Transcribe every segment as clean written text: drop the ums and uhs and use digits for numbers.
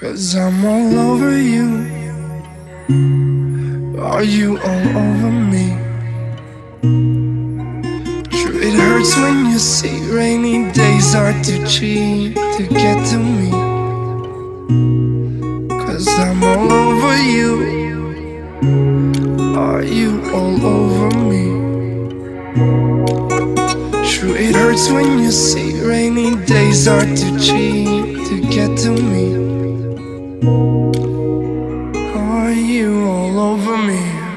'Cause I'm all over you. Are you all over me? True, it hurts when you see rainy days are too cheap to get to me. 'Cause I'm all over you. Are you all over me? True, it hurts when you see rainy days are too cheap to get to me. Are you all over me?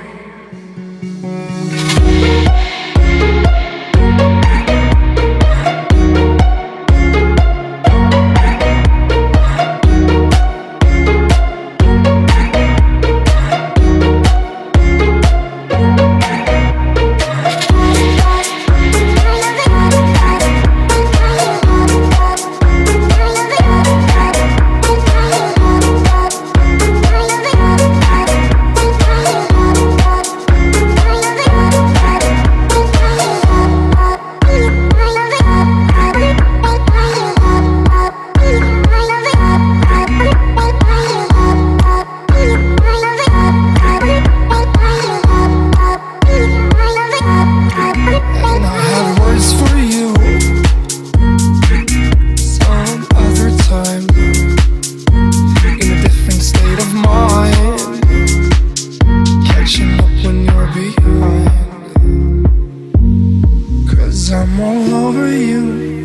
I'm all over you.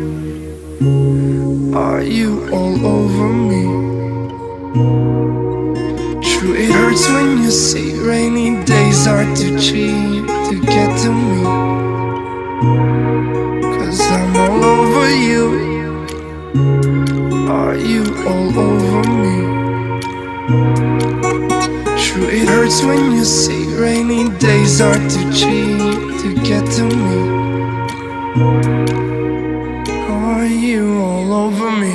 Are you all over me? True, it hurts when you see rainy days are too cheap to get to me. 'Cause I'm all over you. Are you all over me? True, it hurts when you see rainy days are too cheap to get to me. Are you all over me?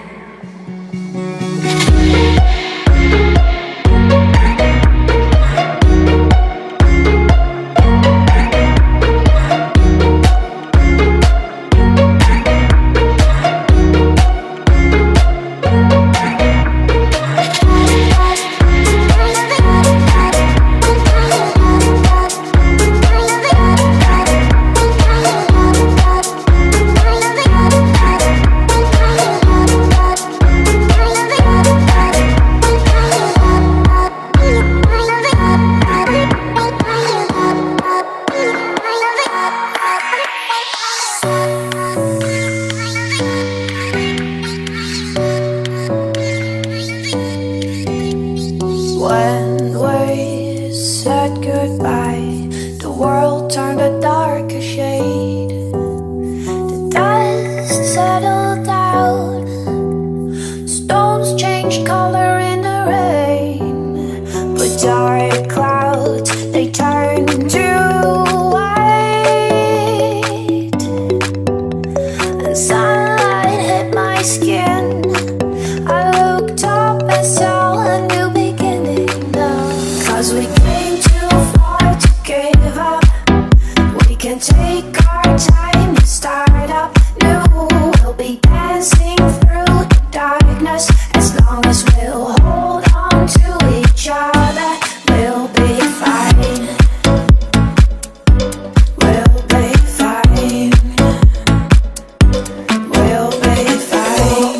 When we said goodbye, the world turned a darker shade. The dust settled down, stones changed color in the rain. But dark clouds, they turned to white, and sunlight hit my skin. I looked up and saw a new beginning. 'Cause we came too far to give up. We can take our time to start up new. We'll be dancing through the darkness. As long as we'll hold on to each other, we'll be fine. We'll be fine. We'll be fine.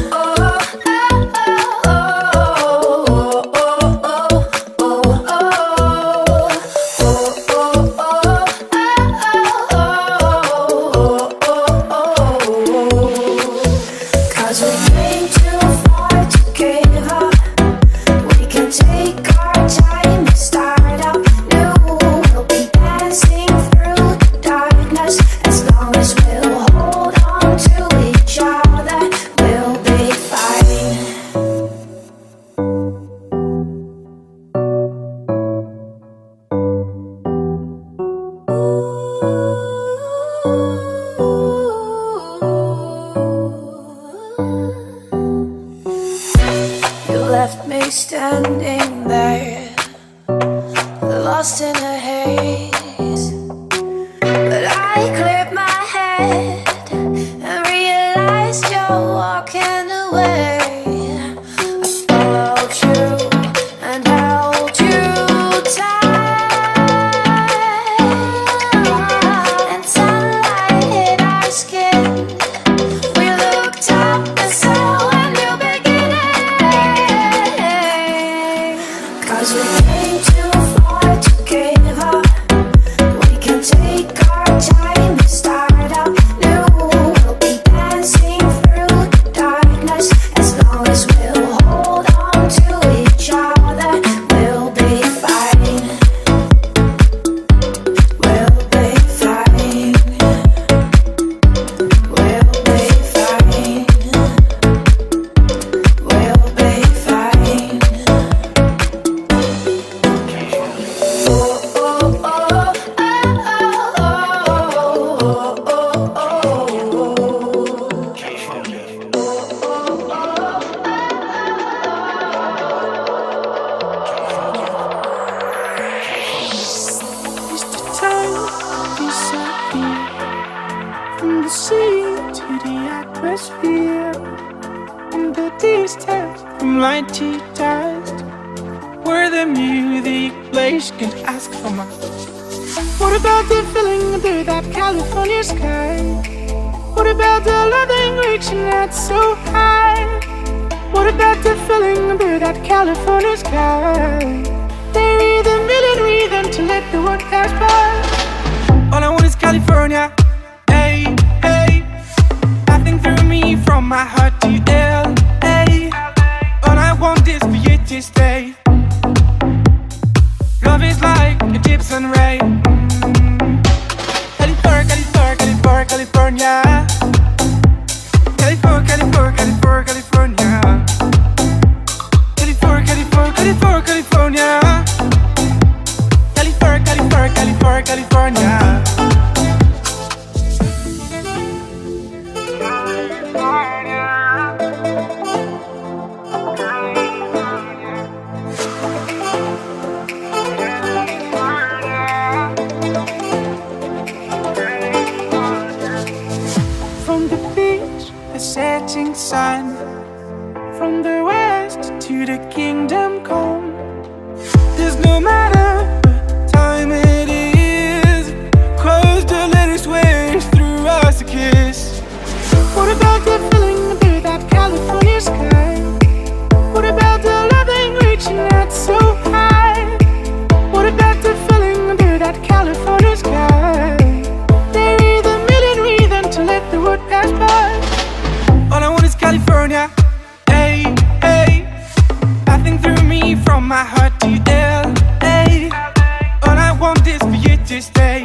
Left me standing there, lost in a haze. But I cleared my head and realized you're walking away. I melodies test from light to dust, where the music plays, can ask for more. What about the feeling under that California sky? What about the loving reaching out so high? What about the feeling under that California sky? There is a million reasons to let the world pass by. All I want is California. Hey, hey. Passing through me from my heart to LA. All I want is for you to stay. Love is like a Gibson Ray. California, California, California. California, California, California, California. California, California, California, California. California, California, California, California. Setting sun, from the west to the kingdom come. There's no matter what time it is, close the latest waves through us a kiss. What about the feeling under that California sky? What about the loving reaching out so high? What about the feeling under that California sky? There is a million reasons to let the world pass by. All I want is California, hey, hey. Passing through me from my heart to LA. All I want is for you to stay.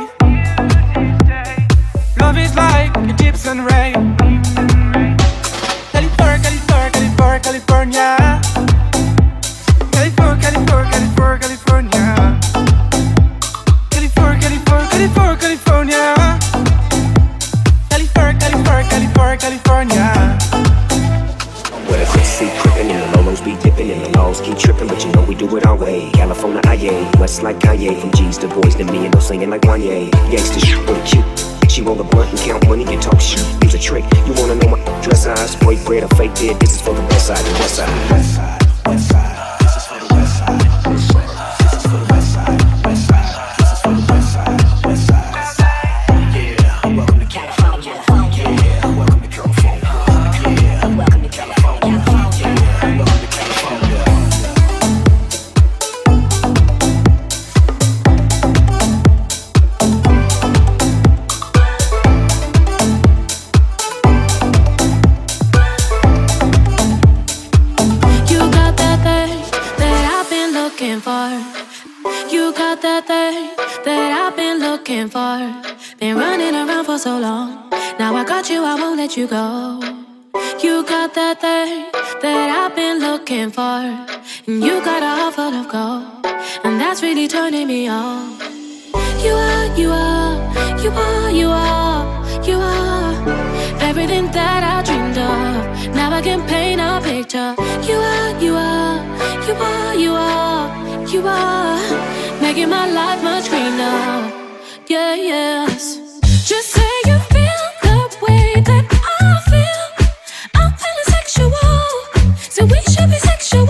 Love is like a Gibson Ray. California, California, California, California. California, California, California, California. California, California, California. California, California, California, California. Where the crits see crippin' and the lolos be dipping and the laws keep tripping, but you know we do it our way. California, IA, West like Kanye, from G's to boys to me and no singing like Kanye. Gangsta shit with a cute. She roll a blunt and count money and talk shit. Use a trick. You wanna know my dress size? Break bread or fake dead? This is for the west side, the west side. West side, west side. This is for the west side. This is for the west side, west side. This is for the west side, west side. Yeah, welcome to California. Yeah, welcome to California. Yeah, welcome to California. Yeah, welcome to California. You got that thing that I've been looking for. Been running around for so long. Now I got you, I won't let you go. You got that thing that I've been looking for. And you got a heart full of gold, and that's really turning me on. You are, you are, you are, you are, you are everything that I dreamed of. Now I can paint a picture. You are, you are, you are, you are, you are making my life much greener. Yeah, yes. Just say you feel the way that I feel. I'm feeling sexual, so we should be sexual.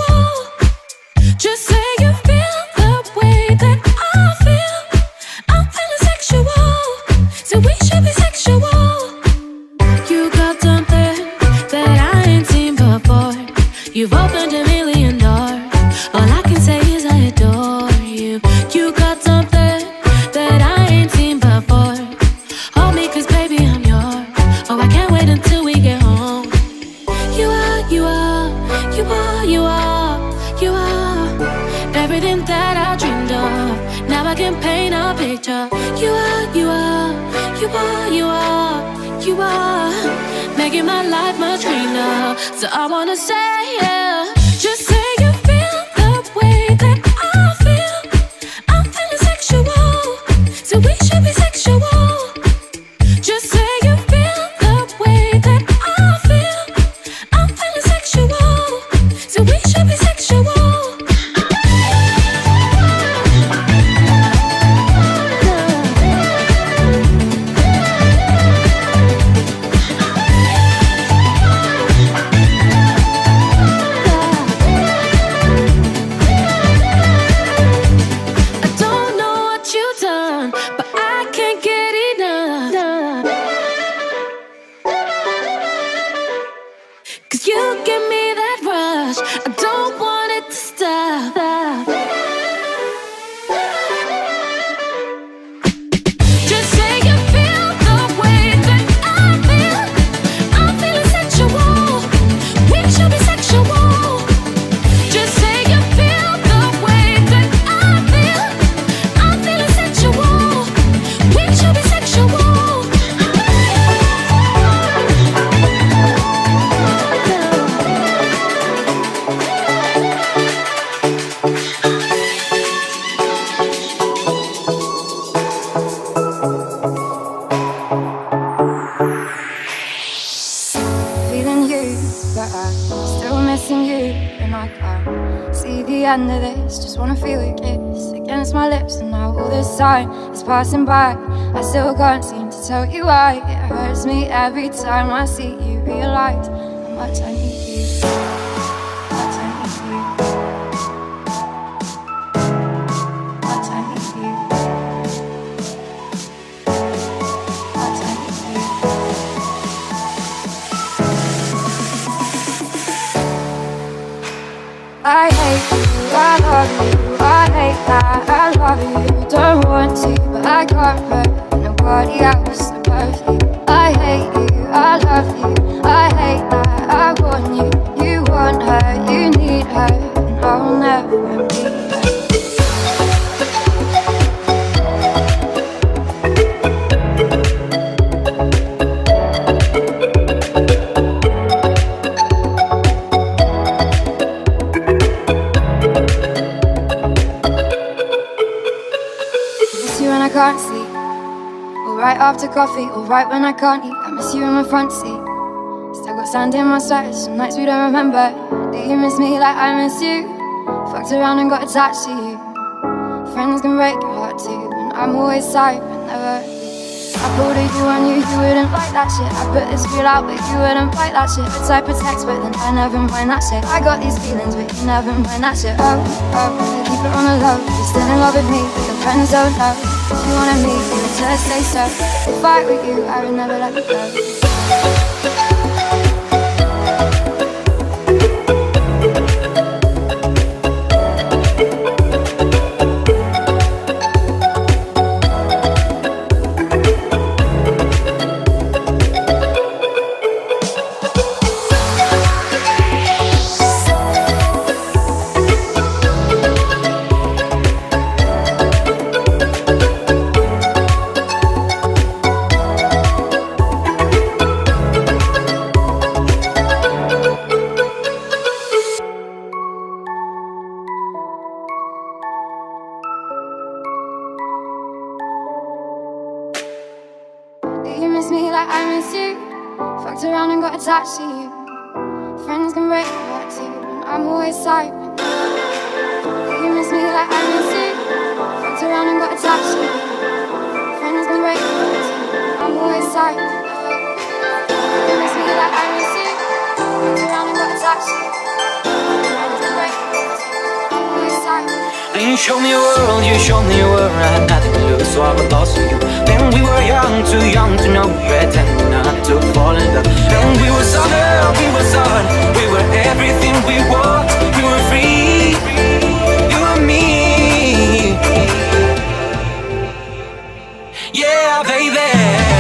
Just say you feel the way that I feel. I'm feeling sexual, so we should be sexual. You got something that I ain't seen before. You've opened a million doors. All I can say is I adore you. You got something that I ain't seen before. Hold me, 'cause baby I'm yours. Oh, I can't wait until we get home. You are, you are, you are, you are, you are everything that I dreamed of. Now I can paint a picture. You are, you are, you are, you are, you are making my life much greener. So I wanna say, yeah, just say you feel the way that I feel. I'm feeling sexual, so we should be sexual. Just say you feel the way that I feel. I'm feeling sexual, so we should be sexual. and I can't see the end of this. Just wanna feel your kiss against my lips, and now all this time is passing by. I still can't seem to tell you why. It hurts me every time I see you. Realize how much I need you. Much I need you. Much I need you. Much I need you. I hate you, I love you, I hate that I love you. Don't want to, but I can't hurt nobody else above you. I hate you, I love you, I hate that I want you. You want her, you need her, and I'll never be her. Can't sleep, or right after coffee, or right when I can't eat. I miss you in my front seat. Still got sand in my sweater, some nights we don't remember. Do you miss me like I miss you? Fucked around and got attached to you. Friends can break your heart too, and I'm always sorry but never. I pulled a you on you, you wouldn't like that shit. I put this feel out, but you wouldn't like that shit. The type of text, but then I never mind that shit. I got these feelings, but you never mind that shit. Oh, I keep it on the low. You're still in love with me, but your friends don't know. If you wanted me, you would just say so. If I were you, I would never let you go. Attached to you. Friends can break your heart too, and I'm always sorry. You miss me like I miss you. Fucked around and got attached to you. Friends can break your heart too, I'm always sorry. You miss me like I miss you. Fucked around and got attached to you. Friends can break your heart too, I'm always sorry. Then you showed me a world, you showed me a world. I had nothing to lose, so I got lost in you. Then we were young, too young to know, pretending not to fall in love. And we were summer, we were sun, we were everything we want. We were free, you and me. Yeah, baby.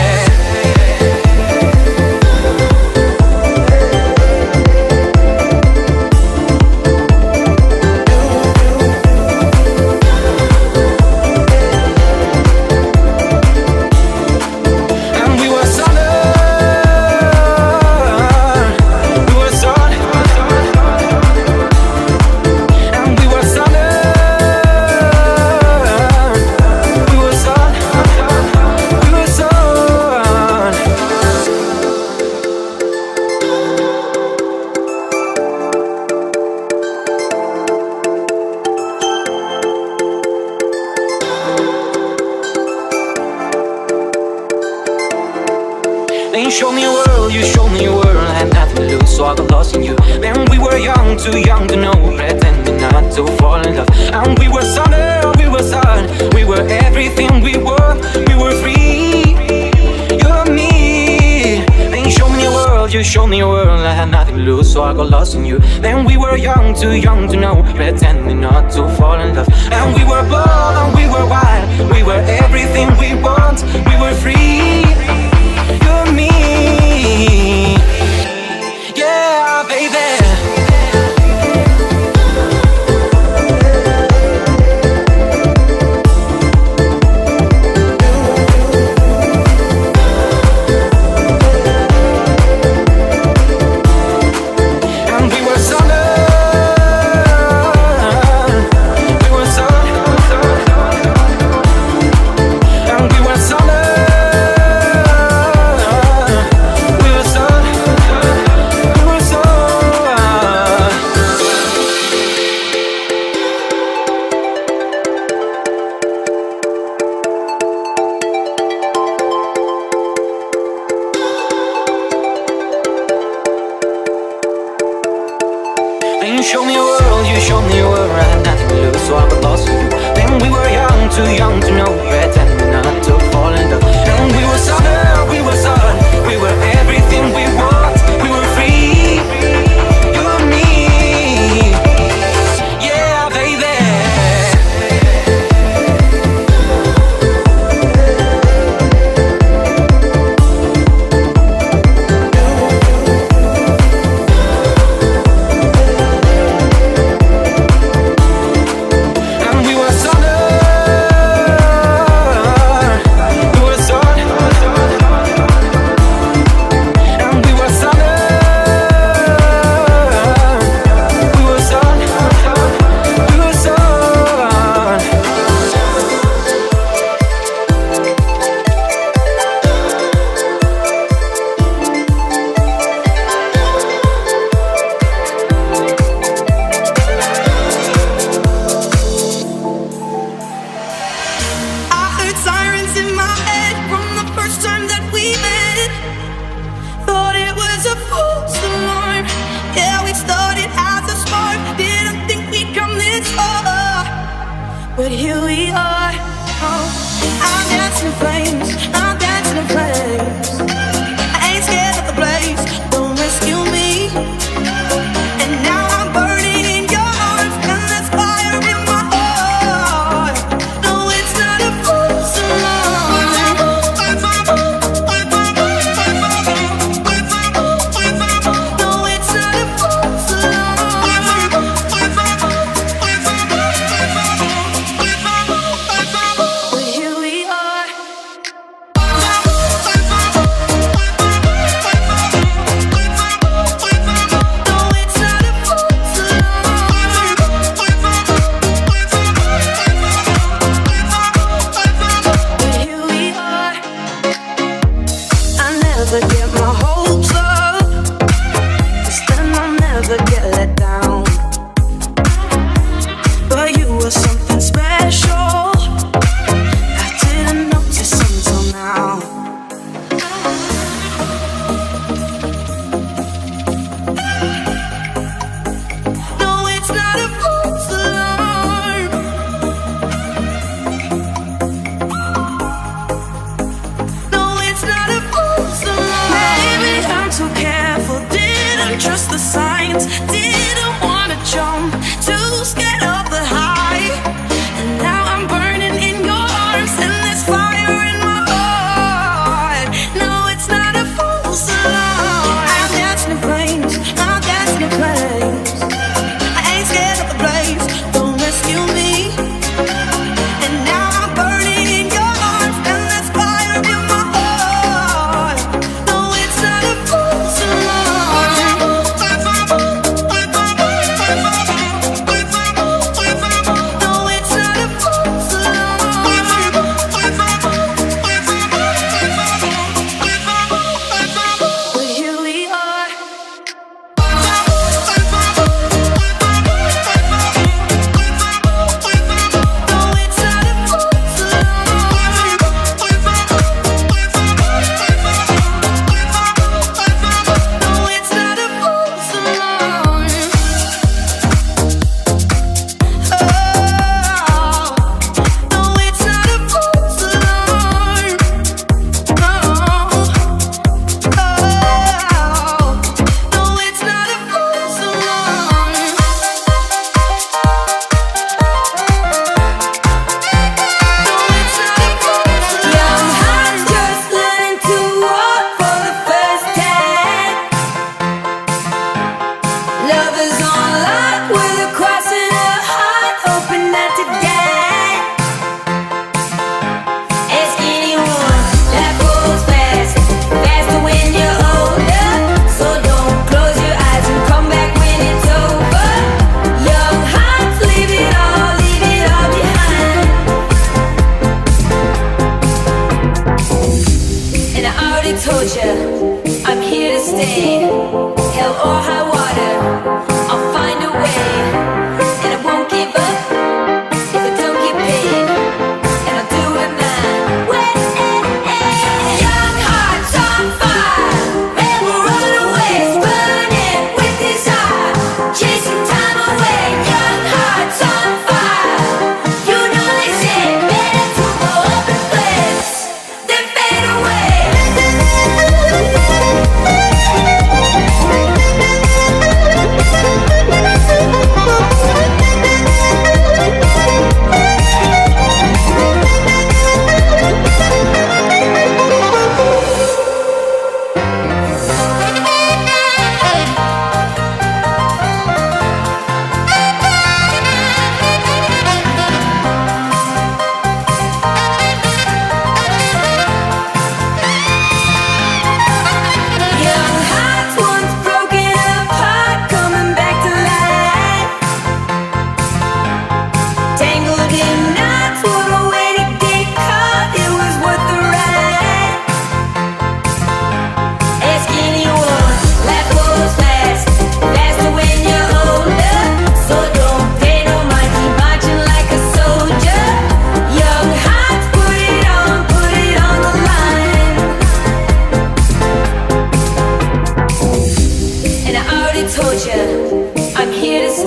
Too young to know, pretending not to fall in love. And we were summer, we were sun, we were everything we were. We were free, you and me. Then you showed me a world, you showed me a world. I had nothing to lose, so I got lost in you. Then we were young, too young to know, pretending not to fall in love. And we were bold and we were wild, we were everything we want. We were free, you and me. Yeah, baby. Then you showed me a world, you showed me a world, right? Nothing to lose, so I got lost with you. Then we were young, too young to know, pretending not to fall in love. And we were solid, we were solid, we were everything we want, we were free, you and me, yeah, baby. But here we are. Oh, I'm dancing in flames. I'm dancing in flames. I ain't scared of the blaze. Don't rescue me. And now I'm burning in your arms, and there's fire in my heart. No, it's not a false alarm. No, it's not a false alarm. But here we are.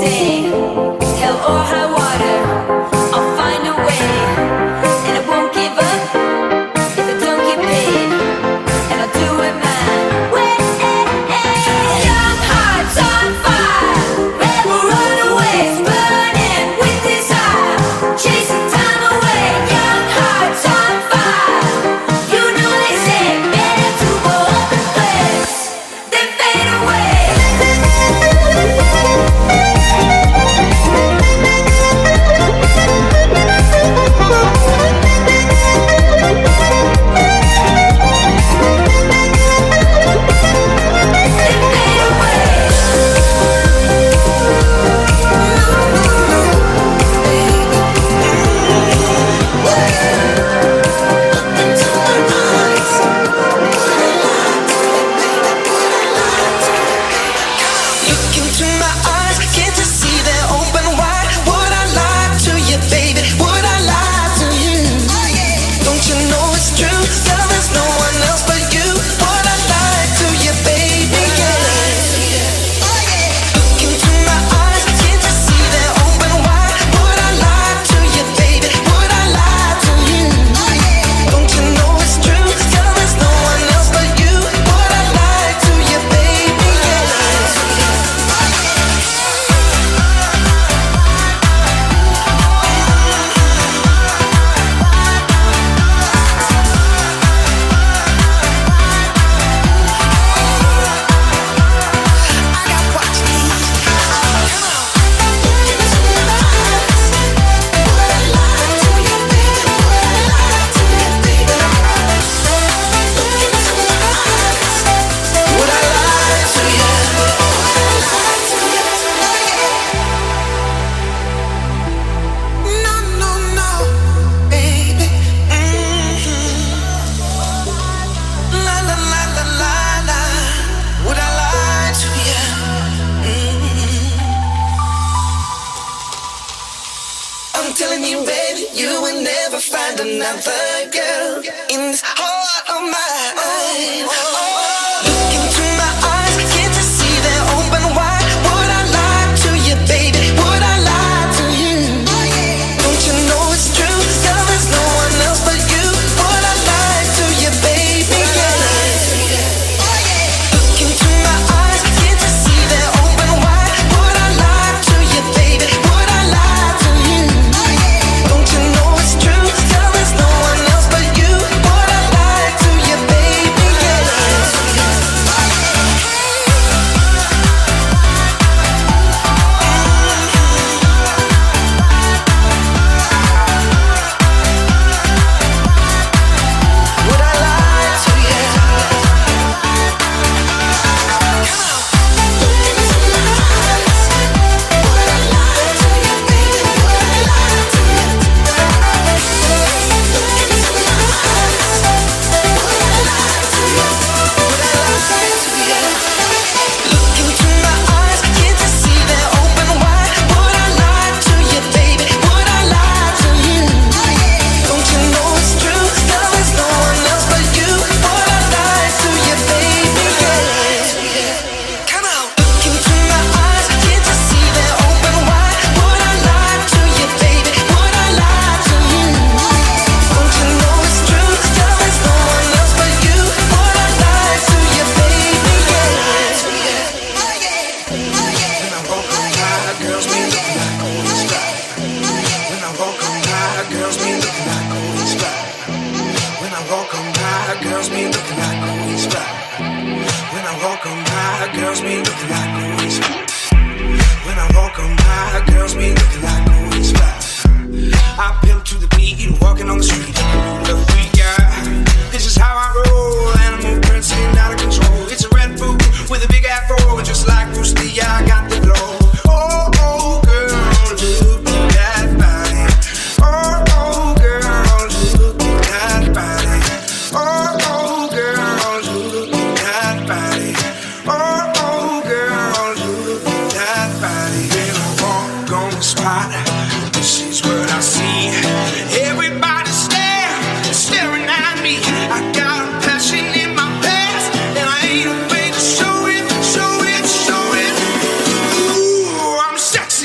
Sexy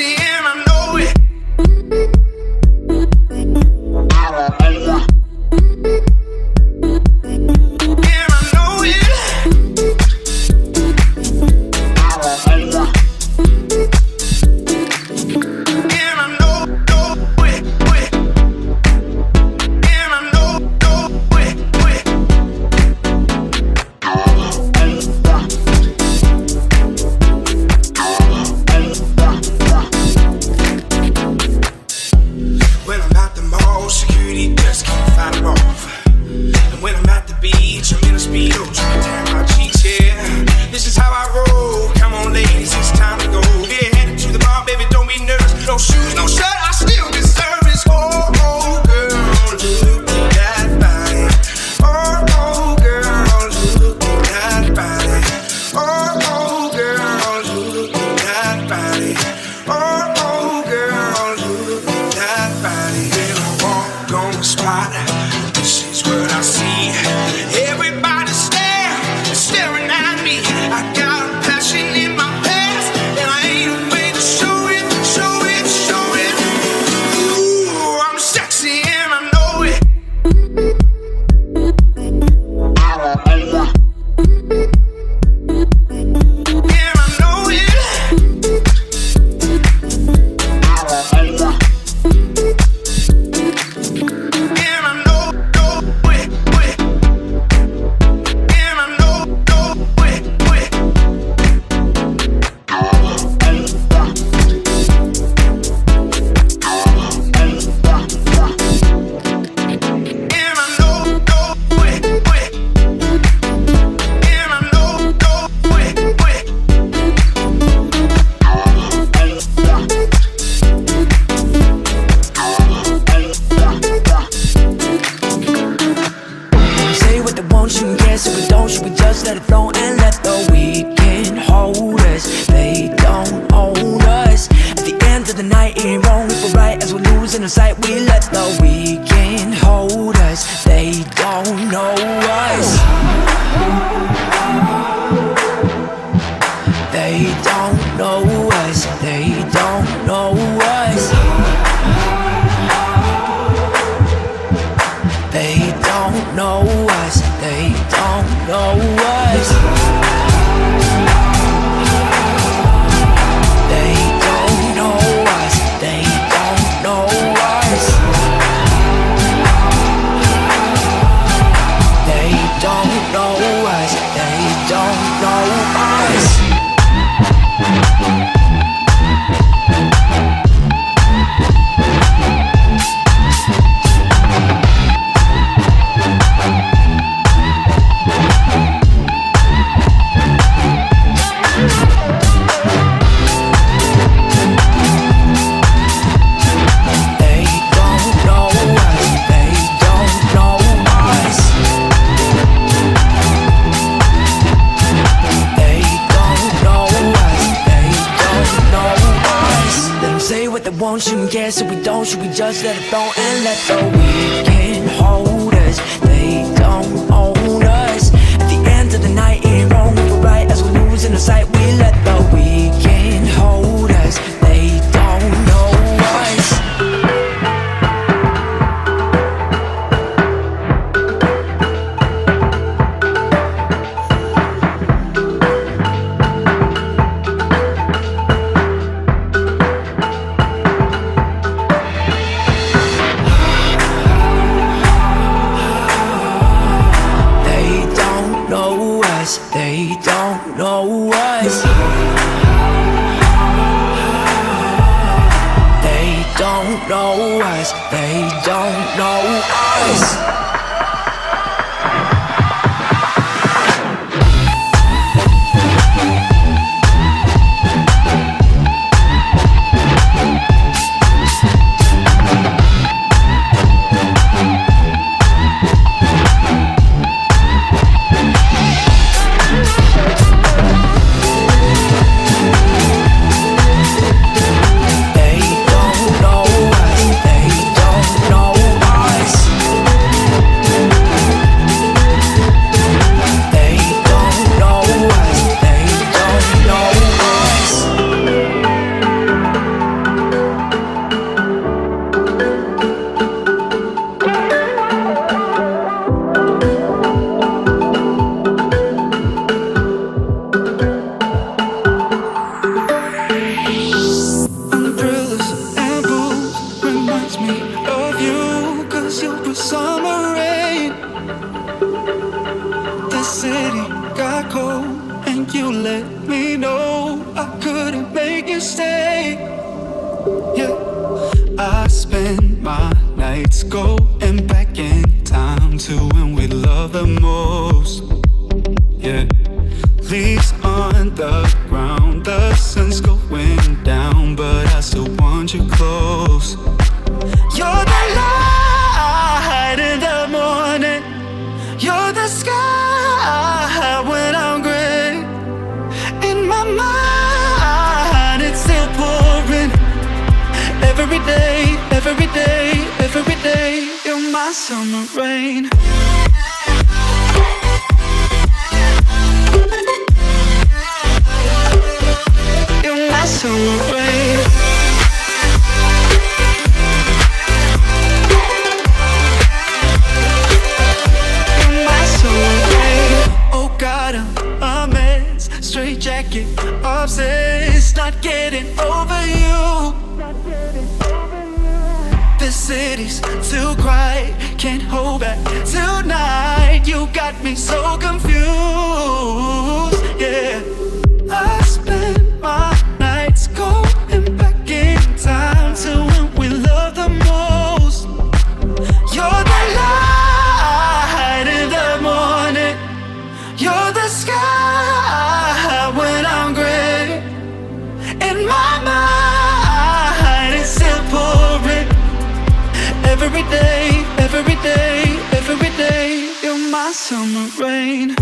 of the night, it ain't wrong if we're right. As we're losing our sight, we let the weekend hold us. They don't know us. They don't know us. They don't know us. They don't know us. They don't know us. They don't know us. They don't know us. They don't know us. They don't know us. Shouldn't care, so we don't. Should we just let it flow and let the weekend hold us? They don't own us. At the end of the night, it ain't wrong if we're right. As we're losing our sight, we let the weekend hold us. They don't know us. They don't know us. They don't know us. They don't know us. Summer rain. You're my summer rain. You're my summer rain. Oh God, I'm a mess. Straight jacket, obsessed, not getting over you. This city's too quiet, can't hold back tonight. You got me so confused, yeah. I spend my nights going back in time to when we loved the most. You're the light in the morning. You're the sky when I'm gray. In my mind, it's still pouring. Every day, every day, every day, you're my summer rain.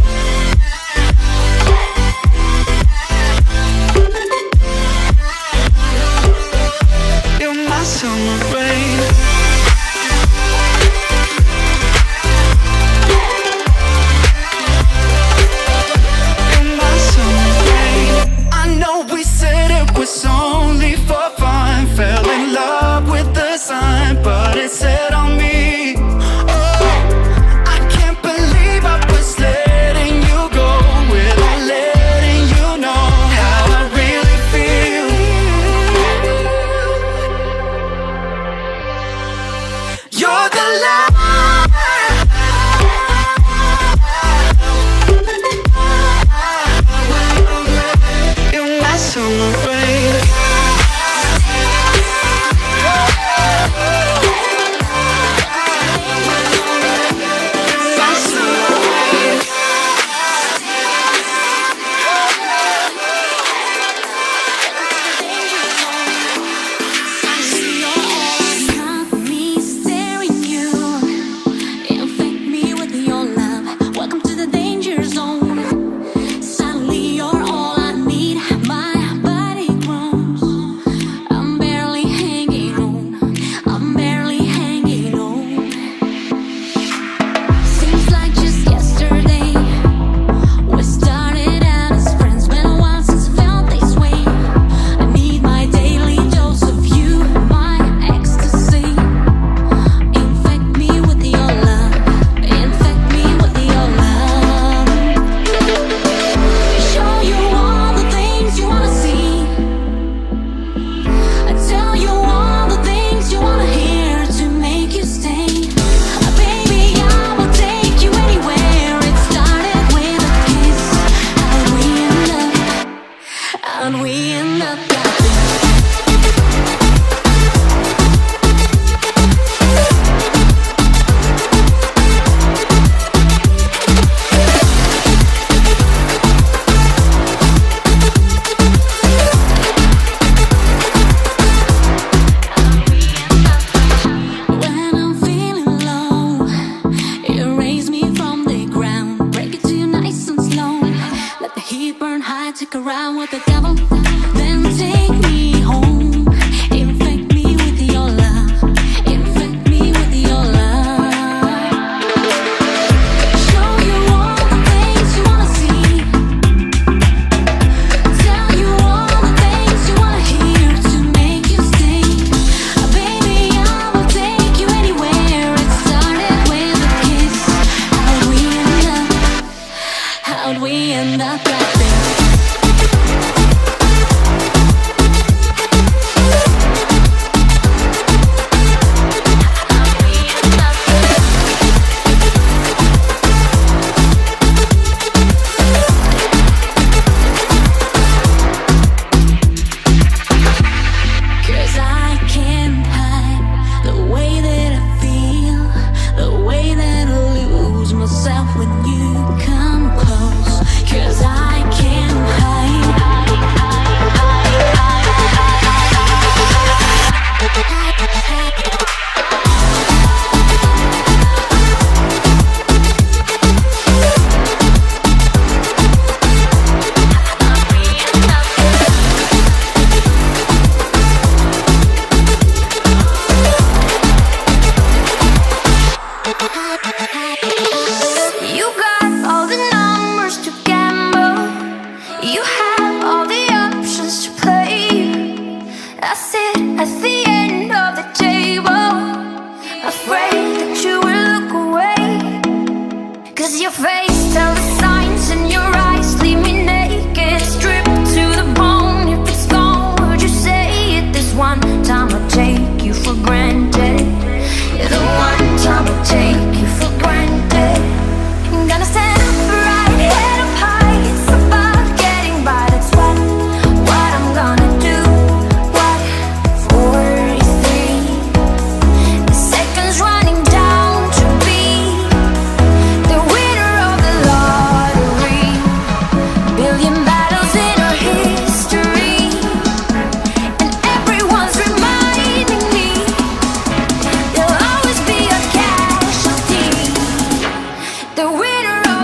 for granted. You're the one time I take you for granted. I'm gonna stand upright, head up high. It's about getting by, that's what I'm gonna do. What, 43? The seconds running down to be the winner of the lottery. Billion battles in our history, and everyone's reminding me there'll always be a casualty. The winner of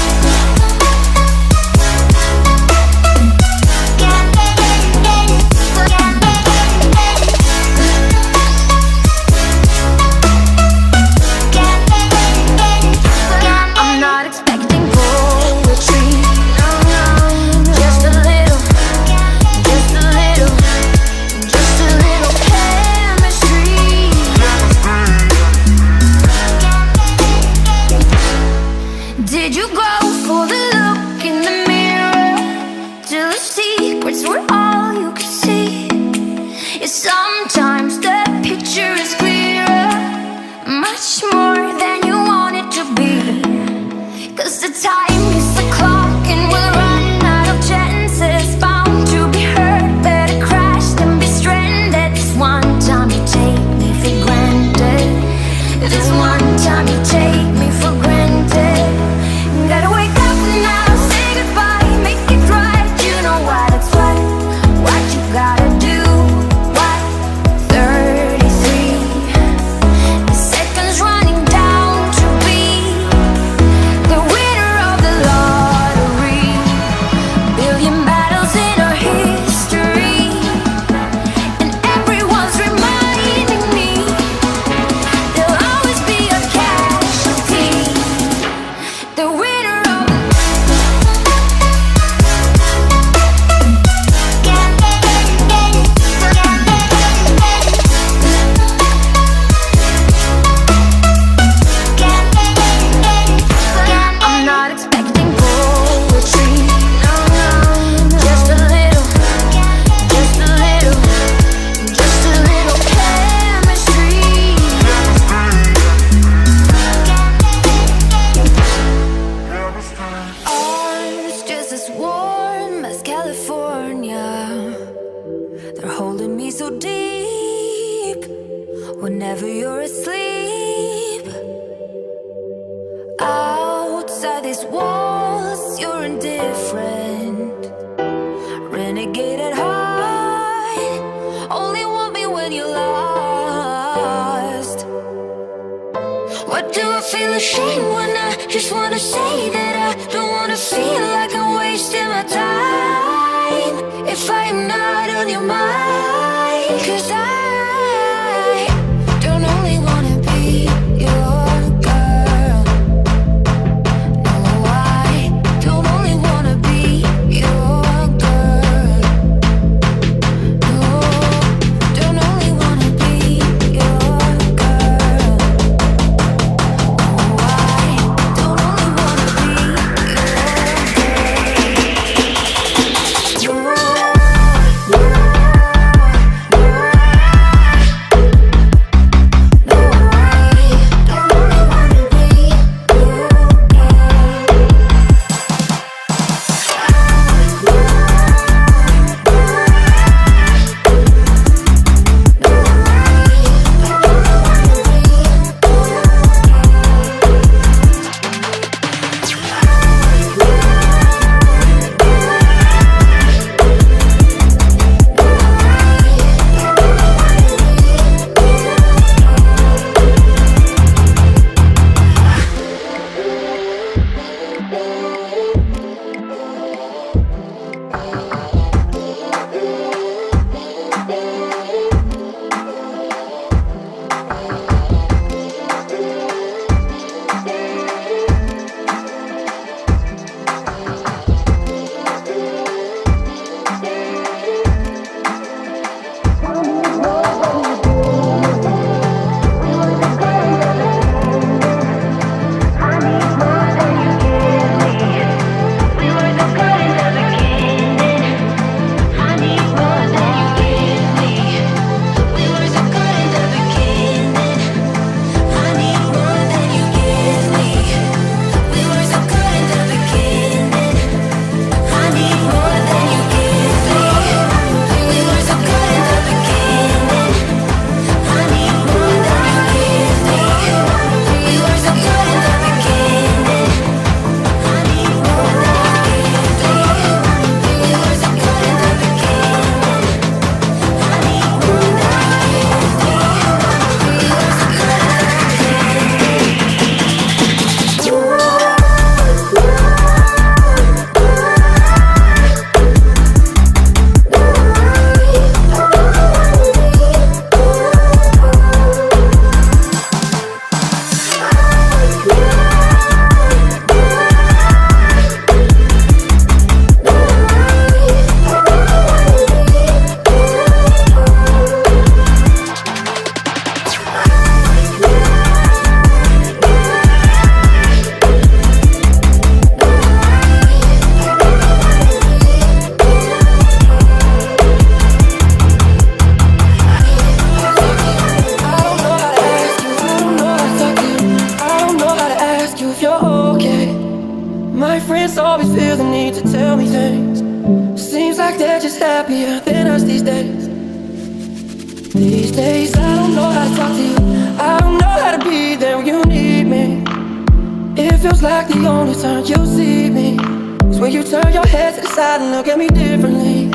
I'm not expecting poetry, just a little, just a little, just a little chemistry. Did you go for the look in the mirror till the secrets were all you could see? Yeah, sometimes the picture is clearer, much more than you want it to be. 'Cause the time is the clock and we'll run out of chances. Bound to be hurt, better crash than be stranded. This one time you take me for granted. This one time you take me for granted. Gotta wake up now, say goodbye, make it right. You know what, it's what you gotta do. What, 33? The seconds running down to be the winner of the lottery. Billion battles in our history, and everyone's reminding me there'll always be a casualty. The winner of I'm not expecting poetry, just a little, just a little, just a little chemistry. Arms just as warm as California. They're holding me so deep whenever you're asleep. Outside these walls, you're indifferent, renegade at heart. Only want me when you're lost. What do I feel ashamed when I just wanna say that I don't wanna feel like I'm wasting my time if I'm not on your mind? 'Cause I don't only wanna be your girl. No, I don't only wanna be your girl. No, don't only wanna be your girl. No, I don't only wanna be your girl. days I don't know how to talk to you. I don't know how to be there when you need me. It feels like the only time you'll see me is when you turn your head to the side and look at me differently.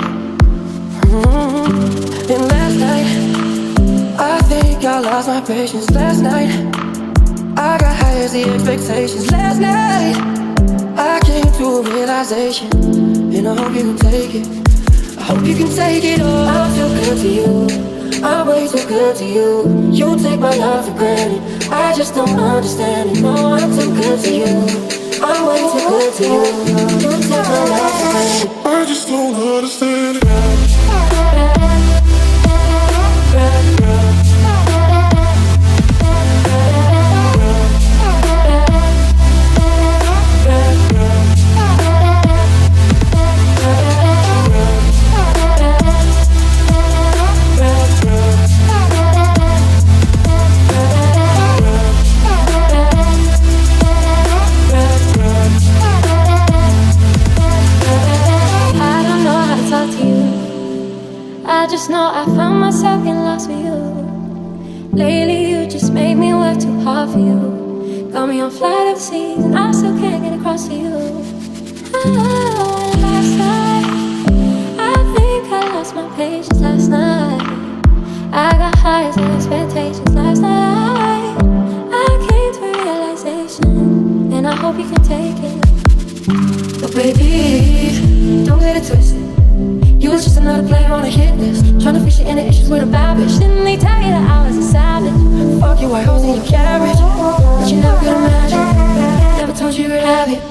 And last night, I think I lost my patience. Last night, I got high as the expectations. Last night, I came to a realization, and I hope you can take it. I hope you can take it all. I'm too good to you, I'm way too good to you. You take my love for granted, I just don't understand it. No, I'm too good to you, I'm way too good to you. You take my love for granted, I just don't understand it. I just know I found myself getting lost with you. Lately you just made me work too hard for you. Got me on flight overseas and I still can't get across to you. Last night, I think I lost my patience last night. I got high as expectations last night. I came to realization, and I hope you can take it. But baby, don't get it twisted. You was just another player on a hit list, tryna fix your inner issues with a bad bitch. Didn't they tell you that I was a savage? Fuck your white hoes in your carriage, but you never could imagine. Never told you you could have it.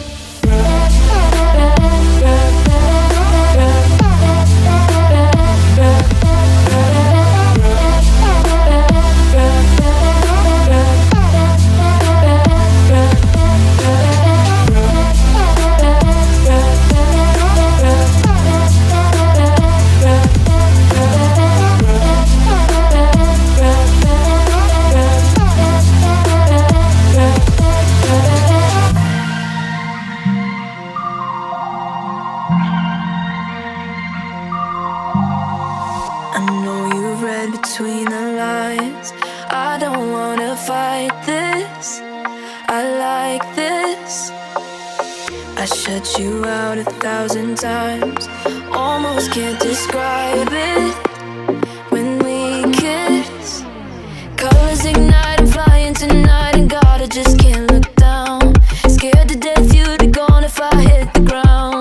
Between the lines, I don't wanna fight this. I like this. I shut you out 1,000 times, almost can't describe it. When we kiss, colors ignite and flying tonight, and God, I just can't look down. Scared to death you'd be gone if I hit the ground.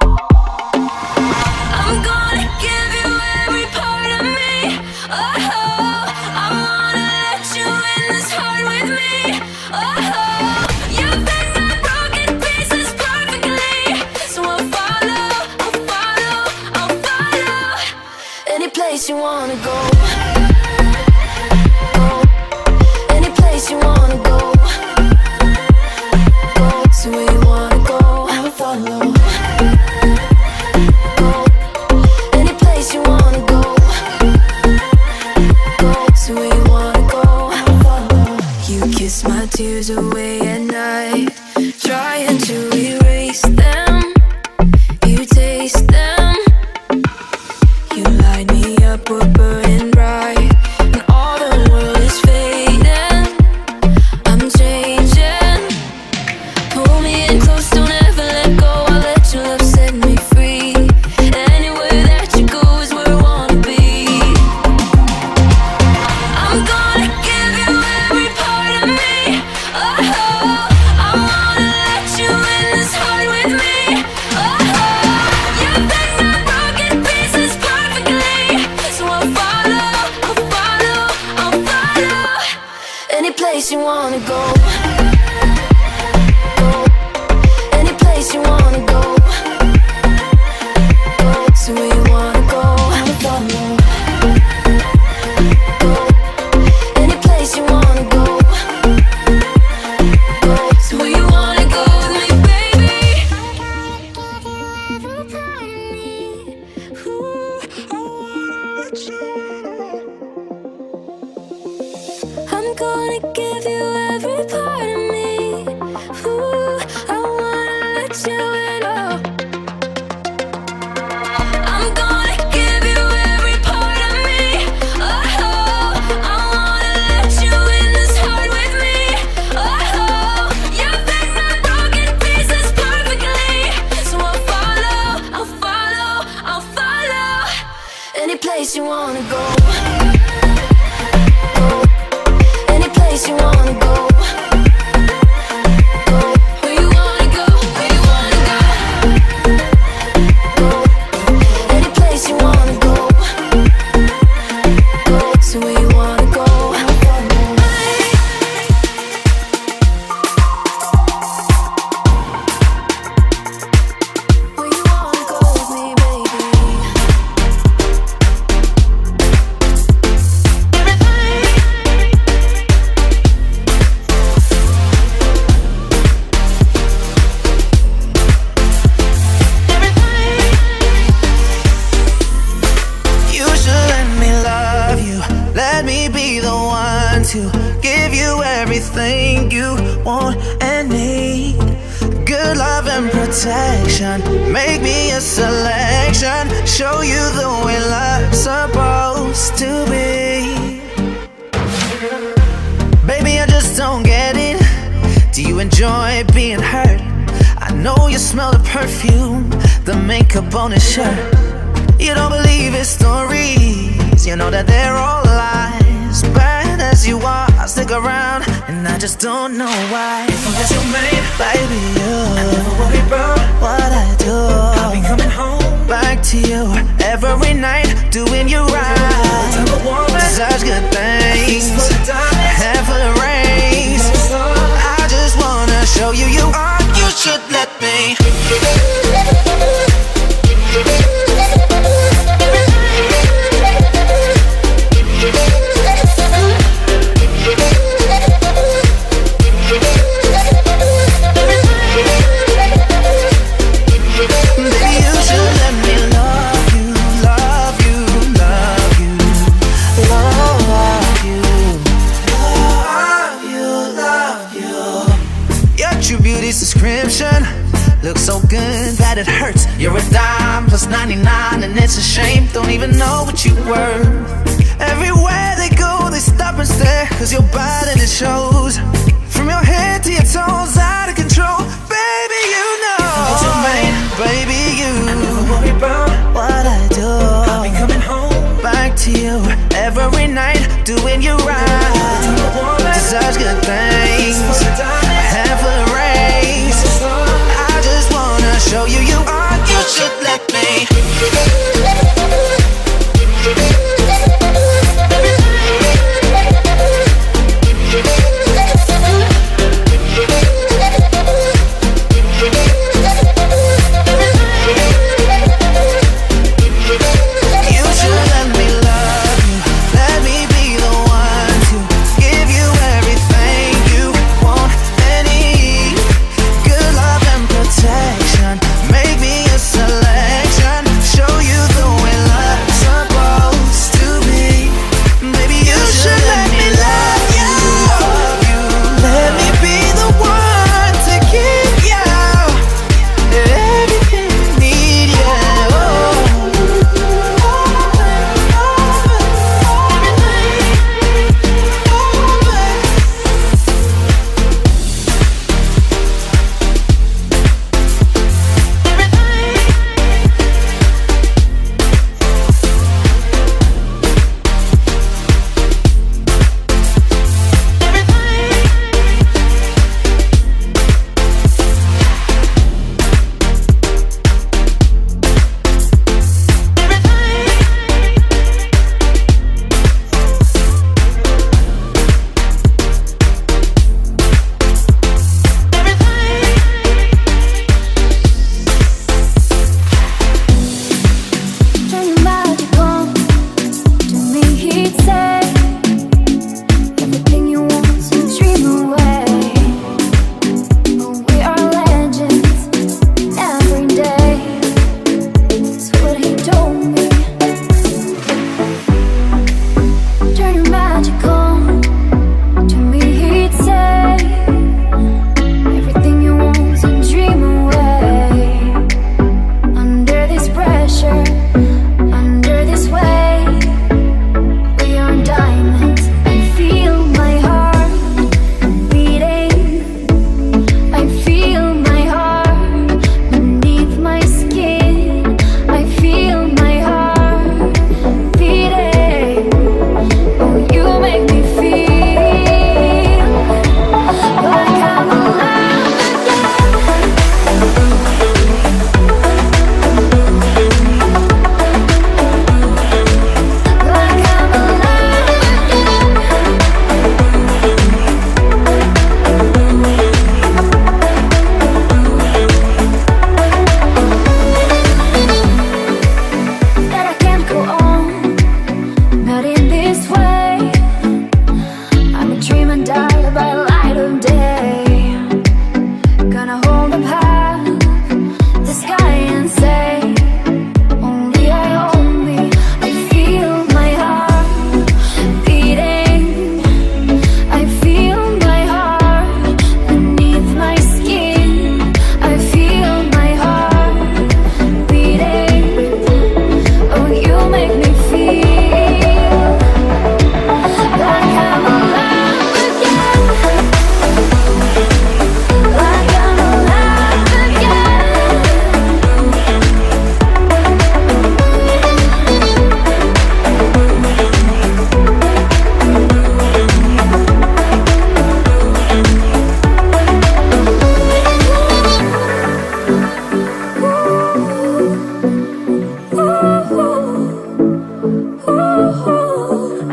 I'm gonna give you every part of me. Oh, I wanna let you in this heart with me. Oh, you fit my broken pieces perfectly. So I'll follow any place you wanna go. Any place you wanna go. So where you wanna go, I'll follow. Any place you wanna go. So where you wanna go, I'll follow. You kiss my tears away at night, trying to erase them. You taste them. You light me up, we're burning bright, and all the world is fading. I'm changing. Pull me in close, don't ever let go. I'll let your love set me free. Anywhere that you go is where I wanna be. I'm gonna give you every part of me. Oh, I wanna let you in this heart with me. Oh, you fit my broken pieces perfectly. So I'll follow any place you wanna go. Any place you wanna go. So where you wanna go, I'll follow. Any place you wanna go. So where you wanna go with me, baby. I'm gonna give you every part of me. Ooh, I wanna let you in, oh. I'm gonna give you every part of me. Oh, to give you everything you want and need. Good love and protection, make me a selection, show you the way love's supposed to be. Baby, I just don't get it. Do you enjoy being hurt? I know you smell the perfume, the makeup on his shirt. You don't believe his stories, you know that they're all lies. Bad as you are, I'll stick around, and I just don't know why. If I'm just your man, baby, I never worry about what I do. I'll be coming home back to you every night, doing you right. Such good things, head full of rings. I just wanna show you you are, you should let me. Description looks so good that it hurts. You're a dime plus 99, and it's a shame, don't even know what you were. Everywhere they go, they stop and stare, cause you're bad and it shows. From your head to your toes, out of control. Baby, you know what's your man, baby, you I never worry about what I do. I'll be coming home back to you every night, doing you right. Such good things, a handful of rings. I just wanna show you you are, you should let me.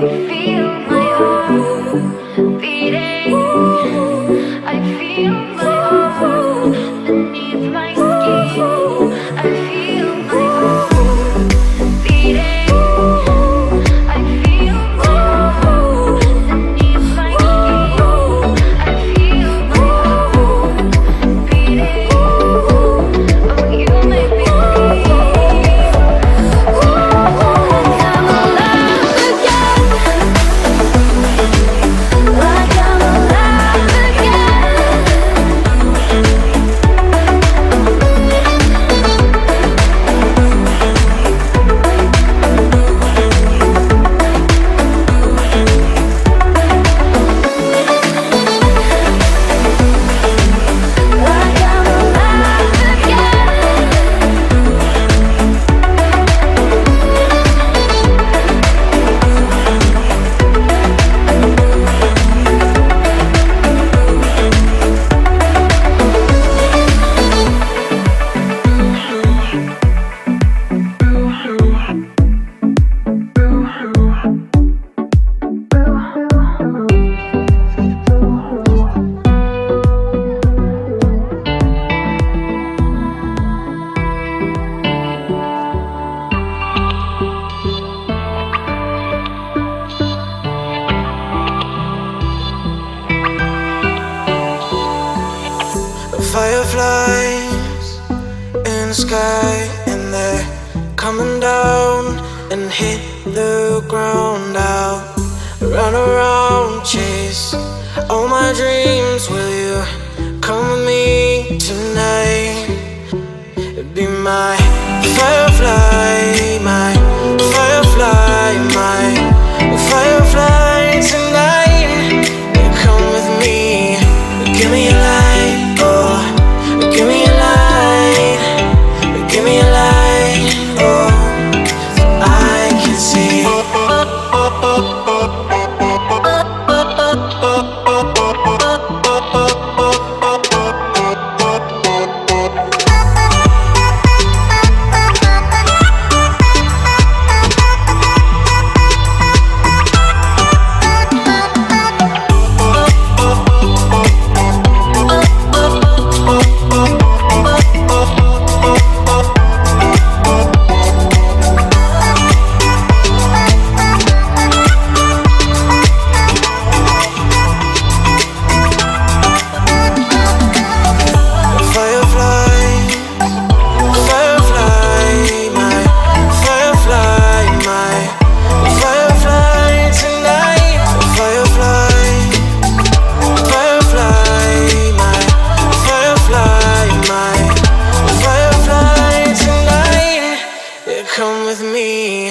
Fireflies in the sky, and they're coming down and hit the ground. I'll run around, chase all my dreams. Will you come with me tonight? Be my firefly, my firefly, my firefly tonight. You come with me, give me a light, oh, give me a light, give me a light, oh, so I can see. Come with me.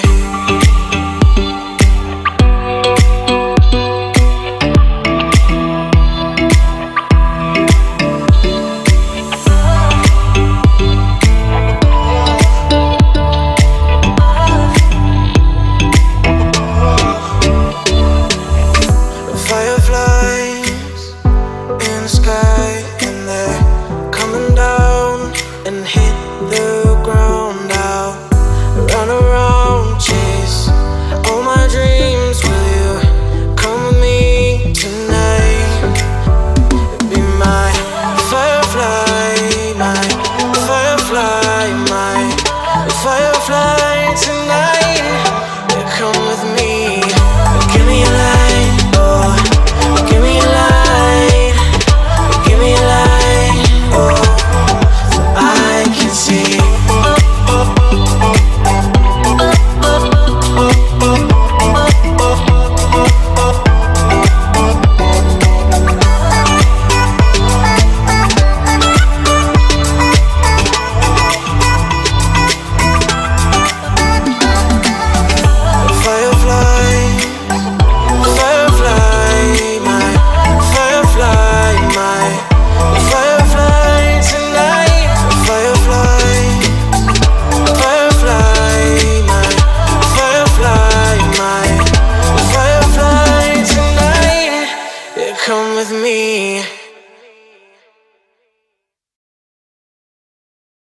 Fireflies in the sky, and they're coming down and hit the ground. Out, run around, chase all my dreams. Will you come with me tonight? Be my firefly, my firefly, my firefly tonight. You come with me, give me a light, oh, give me a light, give me a light, oh, so I can see. Come with me.